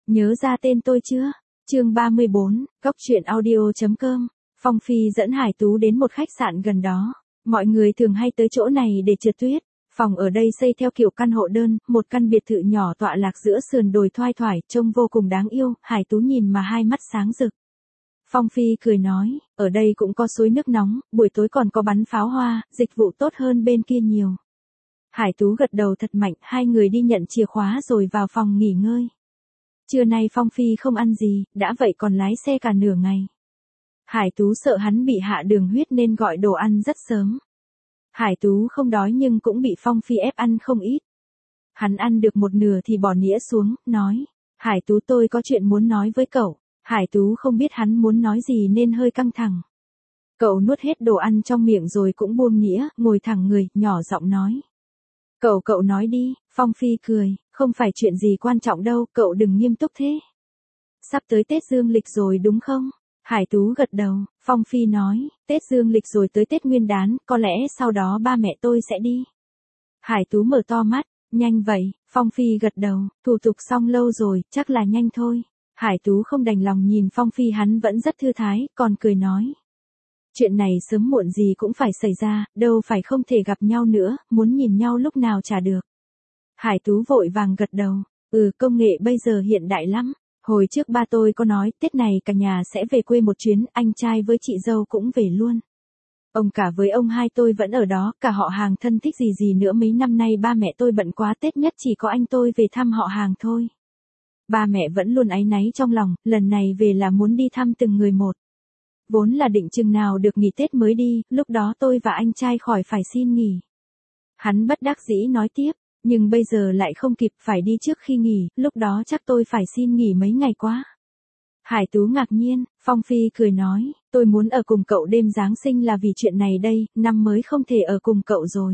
Nhớ ra tên tôi chưa? Chương 34, Cóc truyện audio.com. Phong Phi dẫn Hải Tú đến một khách sạn gần đó. Mọi người thường hay tới chỗ này để trượt tuyết. Phòng ở đây xây theo kiểu căn hộ đơn, một căn biệt thự nhỏ tọa lạc giữa sườn đồi thoai thoải, trông vô cùng đáng yêu. Hải Tú nhìn mà hai mắt sáng rực. Phong Phi cười nói, ở đây cũng có suối nước nóng, buổi tối còn có bắn pháo hoa, dịch vụ tốt hơn bên kia nhiều. Hải Tú gật đầu thật mạnh, hai người đi nhận chìa khóa rồi vào phòng nghỉ ngơi. Trưa nay Phong Phi không ăn gì, đã vậy còn lái xe cả nửa ngày. Hải Tú sợ hắn bị hạ đường huyết nên gọi đồ ăn rất sớm. Hải Tú không đói nhưng cũng bị Phong Phi ép ăn không ít. Hắn ăn được một nửa thì bỏ nĩa xuống, nói, Hải Tú tôi có chuyện muốn nói với cậu. Hải Tú không biết hắn muốn nói gì nên hơi căng thẳng. Cậu nuốt hết đồ ăn trong miệng rồi cũng buông nĩa, ngồi thẳng người, nhỏ giọng nói. Cậu nói đi, Phong Phi cười, không phải chuyện gì quan trọng đâu, cậu đừng nghiêm túc thế. Sắp tới Tết Dương lịch rồi đúng không? Hải Tú gật đầu, Phong Phi nói, Tết Dương lịch rồi tới Tết Nguyên Đán, có lẽ sau đó ba mẹ tôi sẽ đi. Hải Tú mở to mắt, nhanh vậy, Phong Phi gật đầu, thủ tục xong lâu rồi, chắc là nhanh thôi. Hải Tú không đành lòng nhìn Phong Phi hắn vẫn rất thư thái, còn cười nói. Chuyện này sớm muộn gì cũng phải xảy ra, đâu phải không thể gặp nhau nữa, muốn nhìn nhau lúc nào chả được. Hải Tú vội vàng gật đầu, công nghệ bây giờ hiện đại lắm. Hồi trước ba tôi có nói, Tết này cả nhà sẽ về quê một chuyến, anh trai với chị dâu cũng về luôn. Ông cả với ông hai tôi vẫn ở đó, cả họ hàng thân thích gì nữa mấy năm nay ba mẹ tôi bận quá Tết nhất chỉ có anh tôi về thăm họ hàng thôi. Ba mẹ vẫn luôn áy náy trong lòng, lần này về là muốn đi thăm từng người một. Vốn là định chừng nào được nghỉ Tết mới đi, lúc đó tôi và anh trai khỏi phải xin nghỉ. Hắn bất đắc dĩ nói tiếp, nhưng bây giờ lại không kịp phải đi trước khi nghỉ, lúc đó chắc tôi phải xin nghỉ mấy ngày quá. Hải Tú ngạc nhiên, Phong Phi cười nói, tôi muốn ở cùng cậu đêm Giáng sinh là vì chuyện này đây, năm mới không thể ở cùng cậu rồi.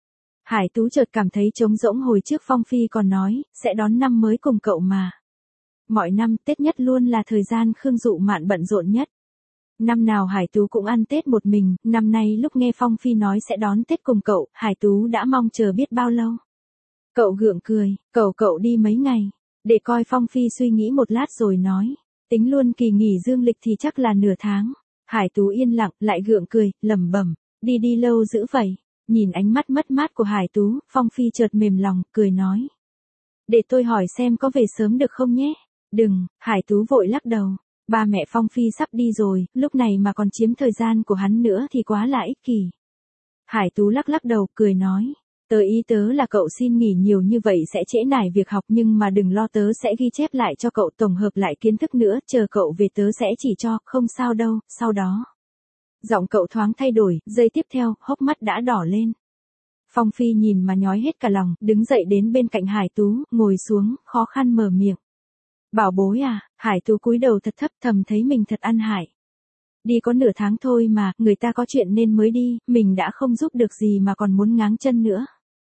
Hải Tú chợt cảm thấy trống rỗng hồi trước Phong Phi còn nói, sẽ đón năm mới cùng cậu mà. Mọi năm Tết nhất luôn là thời gian Khương Dụ Mạn bận rộn nhất. Năm nào Hải Tú cũng ăn Tết một mình, năm nay lúc nghe Phong Phi nói sẽ đón Tết cùng cậu, Hải Tú đã mong chờ biết bao lâu. Cậu gượng cười, cậu đi mấy ngày, để coi. Phong Phi suy nghĩ một lát rồi nói, tính luôn kỳ nghỉ dương lịch thì chắc là nửa tháng. Hải Tú yên lặng, lại gượng cười, lẩm bẩm, đi lâu dữ vậy. Nhìn ánh mắt mất mát của Hải Tú, Phong Phi chợt mềm lòng, cười nói. Để tôi hỏi xem có về sớm được không nhé? Đừng, Hải Tú vội lắc đầu. Ba mẹ Phong Phi sắp đi rồi, lúc này mà còn chiếm thời gian của hắn nữa thì quá là ích kỷ. Hải Tú lắc đầu, cười nói. Ý tớ là cậu xin nghỉ nhiều như vậy sẽ trễ nải việc học nhưng mà đừng lo, tớ sẽ ghi chép lại cho cậu tổng hợp lại kiến thức nữa, chờ cậu về tớ sẽ chỉ cho, không sao đâu, sau đó. Giọng cậu thoáng thay đổi, giây tiếp theo, hốc mắt đã đỏ lên. Phong Phi nhìn mà nhói hết cả lòng, đứng dậy đến bên cạnh Hải Tú, ngồi xuống, khó khăn mở miệng. Bảo bối à, Hải Tú cúi đầu thật thấp, thầm thấy mình thật ăn hại. Đi có nửa tháng thôi mà, người ta có chuyện nên mới đi, mình đã không giúp được gì mà còn muốn ngáng chân nữa.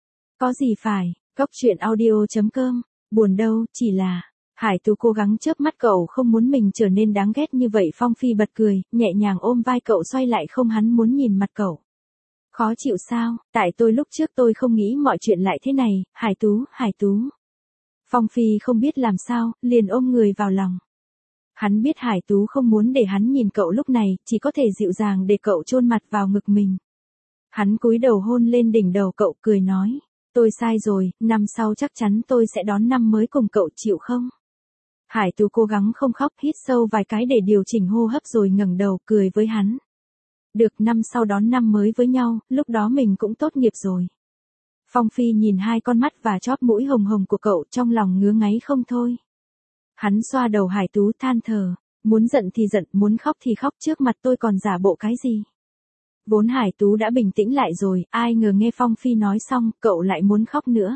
Có gì phải, Cóc truyện audio.com, buồn đâu, chỉ là, Hải Tú cố gắng chớp mắt, cậu không muốn mình trở nên đáng ghét như vậy. Phong Phi bật cười, nhẹ nhàng ôm vai cậu xoay lại, không hắn muốn nhìn mặt cậu. Khó chịu sao, tại tôi lúc trước tôi không nghĩ mọi chuyện lại thế này, Hải Tú. Phong Phi không biết làm sao, liền ôm người vào lòng. Hắn biết Hải Tú không muốn để hắn nhìn cậu lúc này, chỉ có thể dịu dàng để cậu chôn mặt vào ngực mình. Hắn cúi đầu hôn lên đỉnh đầu cậu, cười nói, tôi sai rồi, năm sau chắc chắn tôi sẽ đón năm mới cùng cậu, chịu không? Hải Tú cố gắng không khóc, hít sâu vài cái để điều chỉnh hô hấp rồi ngẩng đầu, cười với hắn. Được, năm sau đón năm mới với nhau, lúc đó mình cũng tốt nghiệp rồi. Phong Phi nhìn hai con mắt và chóp mũi hồng hồng của cậu, trong lòng ngứa ngáy không thôi. Hắn xoa đầu Hải Tú than thở, muốn giận thì giận, muốn khóc thì khóc, trước mặt tôi còn giả bộ cái gì. Vốn Hải Tú đã bình tĩnh lại rồi, ai ngờ nghe Phong Phi nói xong, cậu lại muốn khóc nữa.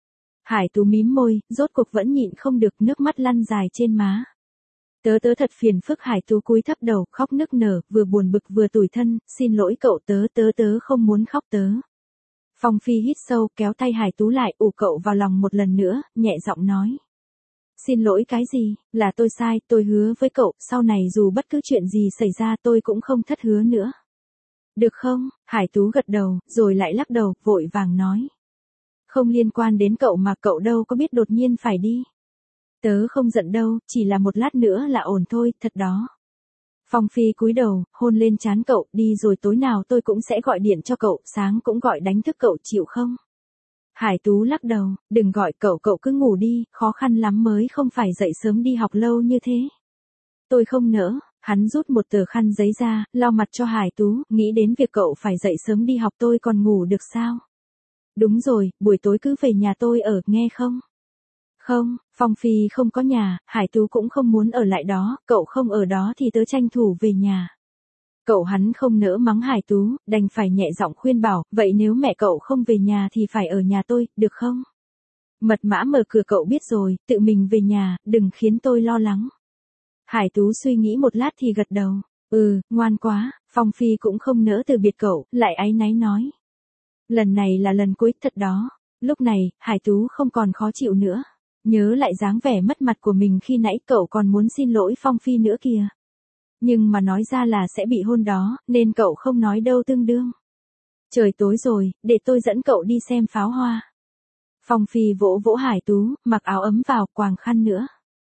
Hải Tú mím môi, rốt cuộc vẫn nhịn không được, nước mắt lăn dài trên má. Tớ thật phiền phức. Hải Tú cúi thấp đầu, khóc nức nở, vừa buồn bực vừa tủi thân, xin lỗi cậu, tớ không muốn khóc tớ. Phong Phi hít sâu, kéo tay Hải Tú lại, ủ cậu vào lòng một lần nữa, nhẹ giọng nói. Xin lỗi cái gì, là tôi sai, tôi hứa với cậu, sau này dù bất cứ chuyện gì xảy ra tôi cũng không thất hứa nữa. Được không? Hải Tú gật đầu, rồi lại lắc đầu, vội vàng nói. Không liên quan đến cậu mà, cậu đâu có biết đột nhiên phải đi. Tớ không giận đâu, chỉ là một lát nữa là ổn thôi, thật đó. Phong Phi cúi đầu, hôn lên trán cậu, đi rồi tối nào tôi cũng sẽ gọi điện cho cậu, sáng cũng gọi đánh thức cậu chịu không? Hải Tú lắc đầu, đừng gọi cậu, cậu cứ ngủ đi, khó khăn lắm mới không phải dậy sớm đi học lâu như thế. Tôi không nỡ, hắn rút một tờ khăn giấy ra, lau mặt cho Hải Tú, nghĩ đến việc cậu phải dậy sớm đi học tôi còn ngủ được sao? Đúng rồi, buổi tối cứ về nhà tôi ở, nghe không? Không, Phong Phi không có nhà, Hải Tú cũng không muốn ở lại đó, cậu không ở đó thì tớ tranh thủ về nhà. Cậu hắn không nỡ mắng Hải Tú, đành phải nhẹ giọng khuyên bảo, vậy nếu mẹ cậu không về nhà thì phải ở nhà tôi, được không? Mật mã mở cửa cậu biết rồi, tự mình về nhà, đừng khiến tôi lo lắng. Hải Tú suy nghĩ một lát thì gật đầu, ngoan quá, Phong Phi cũng không nỡ từ biệt cậu, lại áy náy nói. Lần này là lần cuối thật đó, lúc này, Hải Tú không còn khó chịu nữa. Nhớ lại dáng vẻ mất mặt của mình khi nãy cậu còn muốn xin lỗi Phong Phi nữa kìa. Nhưng mà nói ra là sẽ bị hôn đó, nên cậu không nói đâu tương đương. Trời tối rồi, để tôi dẫn cậu đi xem pháo hoa. Phong Phi vỗ vỗ Hải Tú, mặc áo ấm vào, quàng khăn nữa.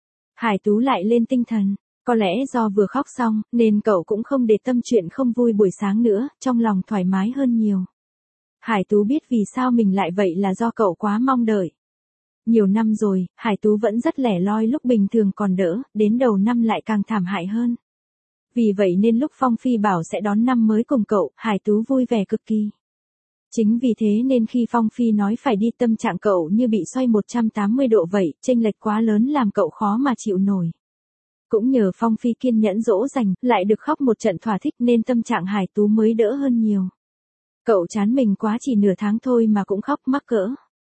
Hải Tú lại lên tinh thần, có lẽ do vừa khóc xong, nên cậu cũng không để tâm chuyện không vui buổi sáng nữa, trong lòng thoải mái hơn nhiều. Hải Tú biết vì sao mình lại vậy là do cậu quá mong đợi. Nhiều năm rồi, Hải Tú vẫn rất lẻ loi lúc bình thường còn đỡ, đến đầu năm lại càng thảm hại hơn. Vì vậy nên lúc Phong Phi bảo sẽ đón năm mới cùng cậu, Hải Tú vui vẻ cực kỳ. Chính vì thế nên khi Phong Phi nói phải đi tâm trạng cậu như bị xoay 180 độ vậy, chênh lệch quá lớn làm cậu khó mà chịu nổi. Cũng nhờ Phong Phi kiên nhẫn dỗ dành, lại được khóc một trận thỏa thích nên tâm trạng Hải Tú mới đỡ hơn nhiều. Cậu chán mình quá chỉ nửa tháng thôi mà cũng khóc mắc cỡ.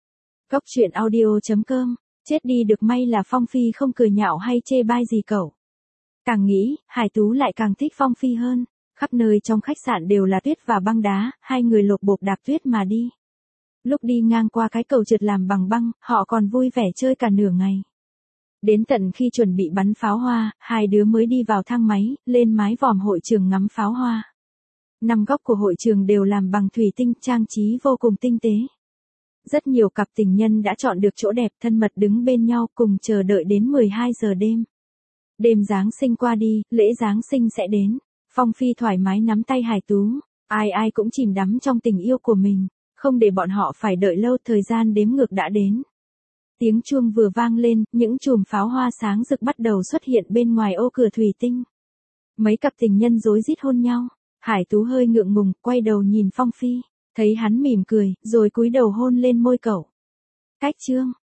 Góc truyện audio.com, chết đi được may là Phong Phi không cười nhạo hay chê bai gì cậu. Càng nghĩ, Hải Tú lại càng thích Phong Phi hơn, khắp nơi trong khách sạn đều là tuyết và băng đá, hai người lộp bộp đạp tuyết mà đi. Lúc đi ngang qua cái cầu trượt làm bằng băng, họ còn vui vẻ chơi cả nửa ngày. Đến tận khi chuẩn bị bắn pháo hoa, hai đứa mới đi vào thang máy, lên mái vòm hội trường ngắm pháo hoa. Năm góc của hội trường đều làm bằng thủy tinh, trang trí vô cùng tinh tế. Rất nhiều cặp tình nhân đã chọn được chỗ đẹp thân mật đứng bên nhau cùng chờ đợi đến 12 giờ đêm. Đêm Giáng sinh qua đi, lễ Giáng sinh sẽ đến. Phong Phi thoải mái nắm tay Hải Tú. Ai ai cũng chìm đắm trong tình yêu của mình. Không để bọn họ phải đợi lâu, thời gian đếm ngược đã đến. Tiếng chuông vừa vang lên, những chùm pháo hoa sáng rực bắt đầu xuất hiện bên ngoài ô cửa thủy tinh. Mấy cặp tình nhân rối rít hôn nhau. Hải Tú hơi ngượng ngùng, quay đầu nhìn Phong Phi. Thấy hắn mỉm cười, rồi cúi đầu hôn lên môi cậu. Cách chương